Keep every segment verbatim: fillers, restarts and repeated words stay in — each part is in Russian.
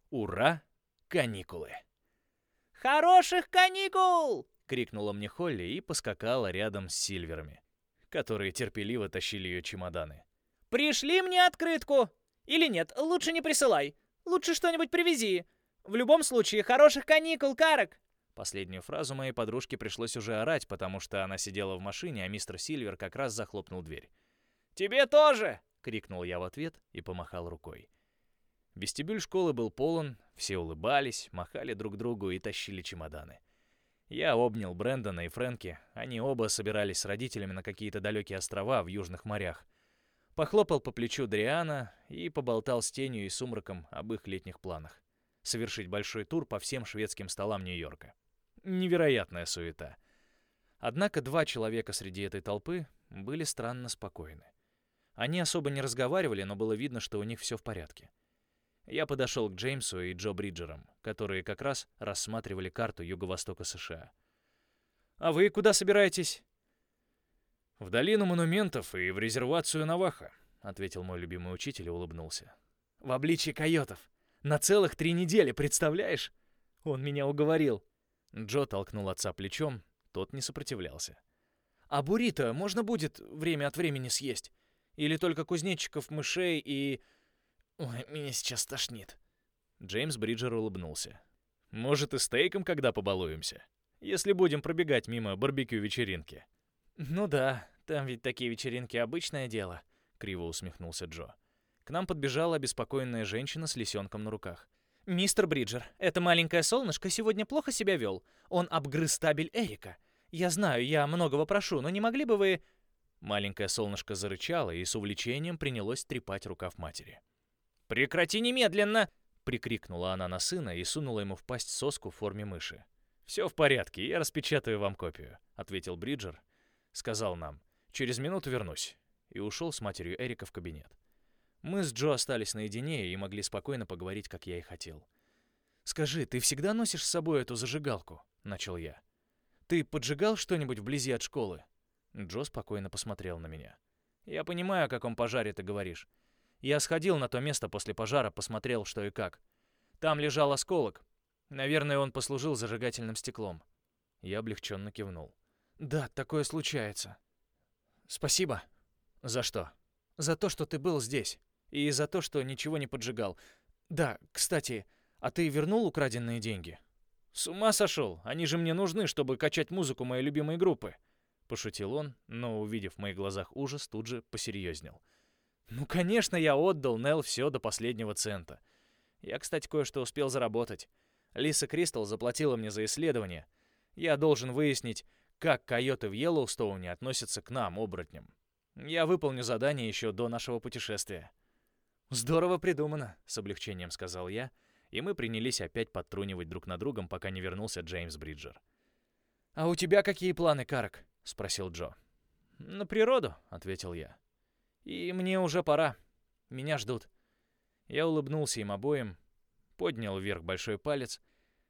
Ура! Каникулы! «Хороших каникул!» — крикнула мне Холли и поскакала рядом с Сильверами, которые терпеливо тащили ее чемоданы. «Пришли мне открытку! Или нет, лучше не присылай. Лучше что-нибудь привези. В любом случае, хороших каникул, Карек!» Последнюю фразу моей подружке пришлось уже орать, потому что она сидела в машине, а мистер Сильвер как раз захлопнул дверь. «Тебе тоже!» — крикнул я в ответ и помахал рукой. Вестибюль школы был полон, все улыбались, махали друг другу и тащили чемоданы. Я обнял Брэндона и Фрэнки, они оба собирались с родителями на какие-то далекие острова в южных морях. Похлопал по плечу Дриана и поболтал с Тенью и Сумраком об их летних планах. Совершить большой тур по всем шведским столам Нью-Йорка. Невероятная суета. Однако два человека среди этой толпы были странно спокойны. Они особо не разговаривали, но было видно, что у них все в порядке. Я подошел к Джеймсу и Джо Бриджерам, которые как раз рассматривали карту юго-востока США. «А вы куда собираетесь?» «В долину монументов и в резервацию Наваха», — ответил мой любимый учитель и улыбнулся. «В обличье койотов. На целых три недели, представляешь?» Он меня уговорил. Джо толкнул отца плечом, тот не сопротивлялся. «А буррито можно будет время от времени съесть? Или только кузнечиков, мышей и...» «Ой, меня сейчас тошнит». Джеймс Бриджер улыбнулся. «Может, и стейком когда побалуемся? Если будем пробегать мимо барбекю-вечеринки». «Ну да, там ведь такие вечеринки обычное дело», — криво усмехнулся Джо. К нам подбежала обеспокоенная женщина с лисенком на руках. «Мистер Бриджер, это маленькое солнышко сегодня плохо себя вел. Он обгрыз табель Эрика. Я знаю, я многого прошу, но не могли бы вы...» Маленькое солнышко зарычало и с увлечением принялось трепать рукав матери. «Прекрати немедленно!» — прикрикнула она на сына и сунула ему в пасть соску в форме мыши. «Все в порядке, я распечатаю вам копию», — ответил Бриджер. Сказал нам: «Через минуту вернусь», и ушел с матерью Эрика в кабинет. Мы с Джо остались наедине и могли спокойно поговорить, как я и хотел. «Скажи, ты всегда носишь с собой эту зажигалку?» — начал я. «Ты поджигал что-нибудь вблизи от школы?» Джо спокойно посмотрел на меня. «Я понимаю, о каком пожаре ты говоришь. Я сходил на то место после пожара, посмотрел, что и как. Там лежал осколок. Наверное, он послужил зажигательным стеклом». Я облегченно кивнул. «Да, такое случается. Спасибо». «За что?» «За то, что ты был здесь. И за то, что ничего не поджигал. Да, кстати, а ты вернул украденные деньги?» «С ума сошел? Они же мне нужны, чтобы качать музыку моей любимой группы», — пошутил он, но, увидев в моих глазах ужас, тут же посерьезнел. «Ну, конечно, я отдал Нелл все до последнего цента. Я, кстати, кое-что успел заработать. Лиса Кристал заплатила мне за исследование. Я должен выяснить, как койоты в Йеллоустоуне относятся к нам, оборотням. Я выполню задание еще до нашего путешествия». «Здорово придумано», — с облегчением сказал я, и мы принялись опять подтрунивать друг над другом, пока не вернулся Джеймс Бриджер. «А у тебя какие планы, Карек?» — спросил Джо. «На природу», — ответил я. «И мне уже пора. Меня ждут». Я улыбнулся им обоим, поднял вверх большой палец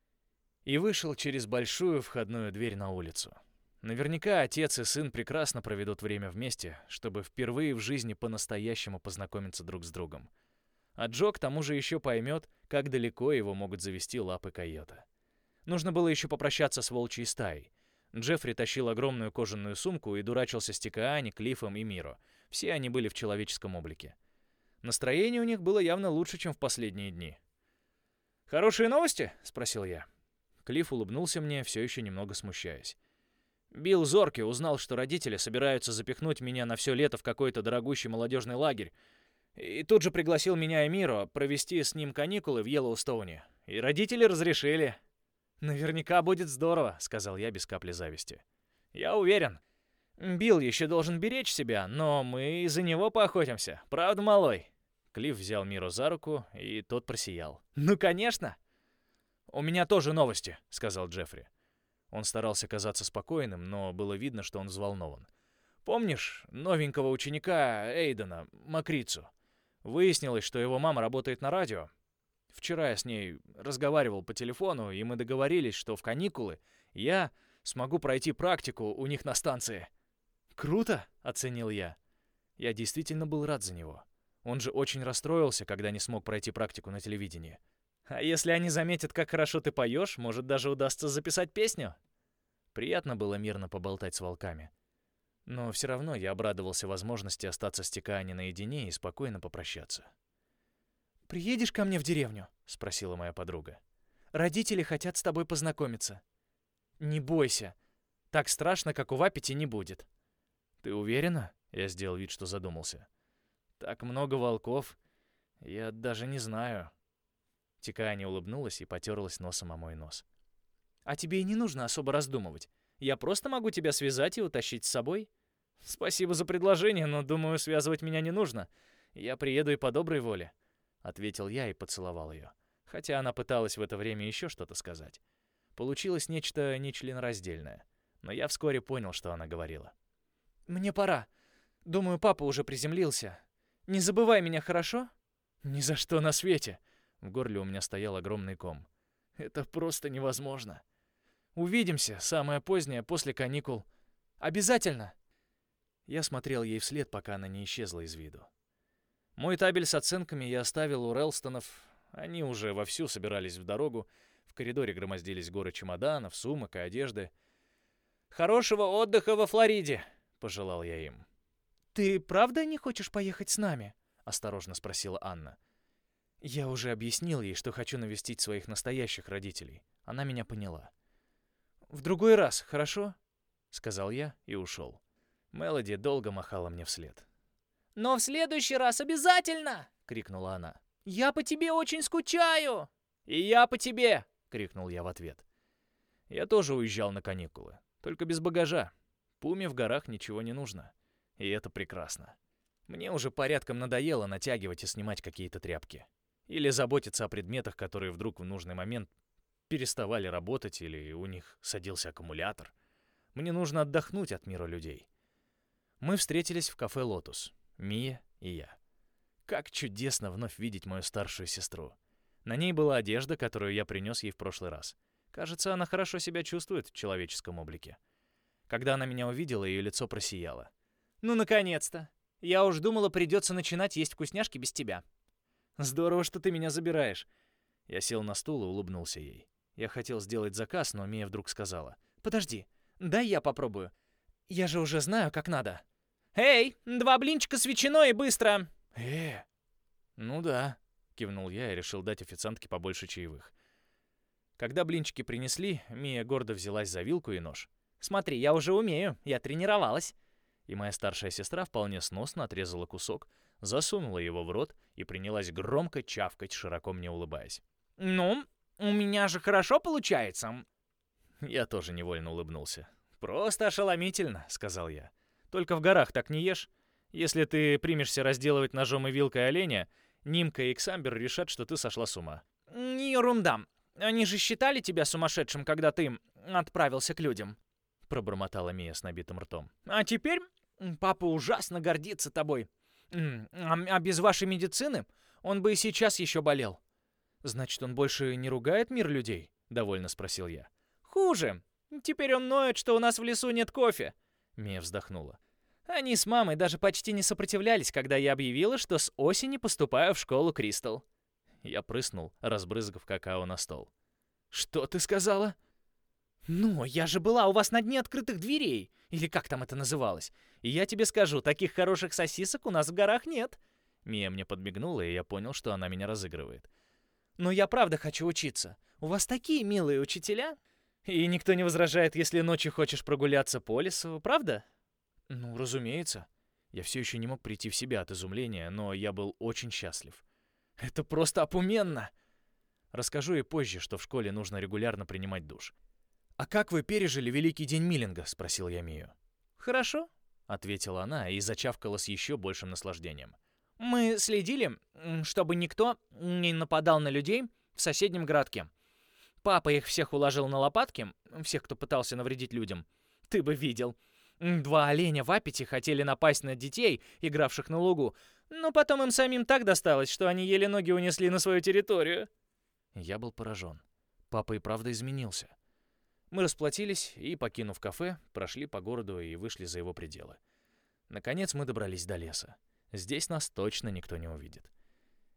и вышел через большую входную дверь на улицу. Наверняка отец и сын прекрасно проведут время вместе, чтобы впервые в жизни по-настоящему познакомиться друг с другом. А Джо к тому же еще поймет, как далеко его могут завести лапы койота. Нужно было еще попрощаться с волчьей стаей. Джеффри тащил огромную кожаную сумку и дурачился с Тикаани, Клиффом и Миро. Все они были в человеческом облике. Настроение у них было явно лучше, чем в последние дни. «Хорошие новости?» — спросил я. Клифф улыбнулся мне, все еще немного смущаясь. «Билл Зорки узнал, что родители собираются запихнуть меня на все лето в какой-то дорогущий молодежный лагерь, и тут же пригласил меня и Миро провести с ним каникулы в Йеллоустоуне. И родители разрешили». «Наверняка будет здорово», — сказал я без капли зависти. «Я уверен. Билл еще должен беречь себя, но мы из-за него поохотимся. Правда, малой?» Клифф взял Миро за руку, и тот просиял. «Ну, конечно!» «У меня тоже новости», — сказал Джеффри. Он старался казаться спокойным, но было видно, что он взволнован. «Помнишь новенького ученика Эйдена, Макрицу? Выяснилось, что его мама работает на радио. Вчера я с ней разговаривал по телефону, и мы договорились, что в каникулы я смогу пройти практику у них на станции». «Круто!» — оценил я. Я действительно был рад за него. Он же очень расстроился, когда не смог пройти практику на телевидении. А если они заметят, как хорошо ты поешь, может, даже удастся записать песню? Приятно было мирно поболтать с волками. Но все равно я обрадовался возможности остаться с Тикаани наедине и спокойно попрощаться. «Приедешь ко мне в деревню?» — спросила моя подруга. «Родители хотят с тобой познакомиться». «Не бойся. Так страшно, как у Вапити, не будет». «Ты уверена?» — я сделал вид, что задумался. «Так много волков. Я даже не знаю». Тикаани улыбнулась и потерлась носом о мой нос. «А тебе и не нужно особо раздумывать. Я просто могу тебя связать и утащить с собой». «Спасибо за предложение, но, думаю, связывать меня не нужно. Я приеду и по доброй воле», — ответил я и поцеловал ее. Хотя она пыталась в это время еще что-то сказать. Получилось нечто нечленораздельное. Но я вскоре понял, что она говорила. «Мне пора. Думаю, папа уже приземлился. Не забывай меня, хорошо?» «Ни за что на свете!» В горле у меня стоял огромный ком. «Это просто невозможно. Увидимся, самое позднее, после каникул. Обязательно!» Я смотрел ей вслед, пока она не исчезла из виду. Мой табель с оценками я оставил у Релстонов. Они уже вовсю собирались в дорогу. В коридоре громоздились горы чемоданов, сумок и одежды. «Хорошего отдыха во Флориде!» — пожелал я им. «Ты правда не хочешь поехать с нами?» — осторожно спросила Анна. Я уже объяснил ей, что хочу навестить своих настоящих родителей. Она меня поняла. «В другой раз, хорошо?» — сказал я и ушел. Мелоди долго махала мне вслед. «Но в следующий раз обязательно!» — крикнула она. «Я по тебе очень скучаю!» «И я по тебе!» — крикнул я в ответ. Я тоже уезжал на каникулы, только без багажа. Пуме в горах ничего не нужно. И это прекрасно. Мне уже порядком надоело натягивать и снимать какие-то тряпки. Или заботиться о предметах, которые вдруг в нужный момент переставали работать или у них садился аккумулятор. Мне нужно отдохнуть от мира людей. Мы встретились в кафе «Лотус», Мия и я. Как чудесно вновь видеть мою старшую сестру. На ней была одежда, которую я принес ей в прошлый раз. Кажется, она хорошо себя чувствует в человеческом облике. Когда она меня увидела, ее лицо просияло. «Ну, наконец-то! Я уж думала, придется начинать есть вкусняшки без тебя». «Здорово, что ты меня забираешь». Я сел на стул и улыбнулся ей. Я хотел сделать заказ, но Мия вдруг сказала. «Подожди, дай я попробую. Я же уже знаю, как надо». «Эй, два блинчика с ветчиной и быстро!» «Э, ну да», — кивнул я и решил дать официантке побольше чаевых. Когда блинчики принесли, Мия гордо взялась за вилку и нож. «Смотри, я уже умею, я тренировалась». И моя старшая сестра вполне сносно отрезала кусок, засунула его в рот и принялась громко чавкать, широко мне улыбаясь. «Ну, у меня же хорошо получается». Я тоже невольно улыбнулся. «Просто ошеломительно», — сказал я. «Только в горах так не ешь. Если ты примешься разделывать ножом и вилкой оленя, Нимка и Иксамбер решат, что ты сошла с ума». «Не ерунда. Они же считали тебя сумасшедшим, когда ты отправился к людям», — пробормотала Мия с набитым ртом. «А теперь папа ужасно гордится тобой. А без вашей медицины он бы и сейчас еще болел». «Значит, он больше не ругает мир людей?» — довольно спросил я. «Хуже. Теперь он ноет, что у нас в лесу нет кофе». Мия вздохнула. «Они с мамой даже почти не сопротивлялись, когда я объявила, что с осени поступаю в школу Кристал». Я прыснул, разбрызгав какао на стол. «Что ты сказала?» «Ну, я же была у вас на дне открытых дверей, или как там это называлось. И я тебе скажу, таких хороших сосисок у нас в горах нет». Мия мне подмигнула, и я понял, что она меня разыгрывает. «Но я правда хочу учиться. У вас такие милые учителя». «И никто не возражает, если ночью хочешь прогуляться по лесу, правда?» «Ну, разумеется». Я все еще не мог прийти в себя от изумления, но я был очень счастлив. «Это просто опуменно!» Расскажу и позже, что в школе нужно регулярно принимать душ. «А как вы пережили Великий день Миллинга?» — спросил я Мию. «Хорошо», — ответила она и зачавкала с еще большим наслаждением. «Мы следили, чтобы никто не нападал на людей в соседнем городке. Папа их всех уложил на лопатки, всех, кто пытался навредить людям. Ты бы видел. Два оленя в аппете хотели напасть на детей, игравших на лугу, но потом им самим так досталось, что они еле ноги унесли на свою территорию». Я был поражен. Папа и правда изменился. Мы расплатились и, покинув кафе, прошли по городу и вышли за его пределы. Наконец мы добрались до леса. Здесь нас точно никто не увидит.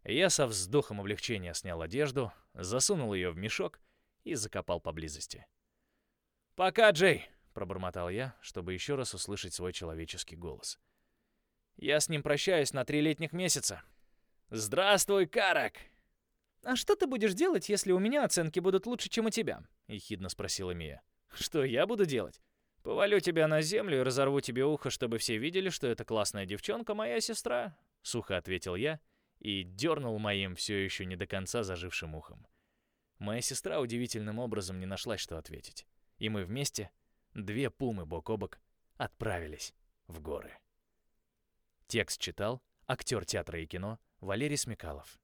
Я со вздохом облегчения снял одежду, засунул ее в мешок и закопал поблизости. «Пока, Джей!» — пробормотал я, чтобы еще раз услышать свой человеческий голос. «Я с ним прощаюсь на три летних месяца». «Здравствуй, Карак!» «А что ты будешь делать, если у меня оценки будут лучше, чем у тебя?» — ехидно спросила Мия. «Что я буду делать? Повалю тебя на землю и разорву тебе ухо, чтобы все видели, что эта классная девчонка моя сестра», — сухо ответил я и дернул моим все еще не до конца зажившим ухом. Моя сестра удивительным образом не нашлась, что ответить. И мы вместе, две пумы бок о бок, отправились в горы. Текст читал актер театра и кино Валерий Смекалов.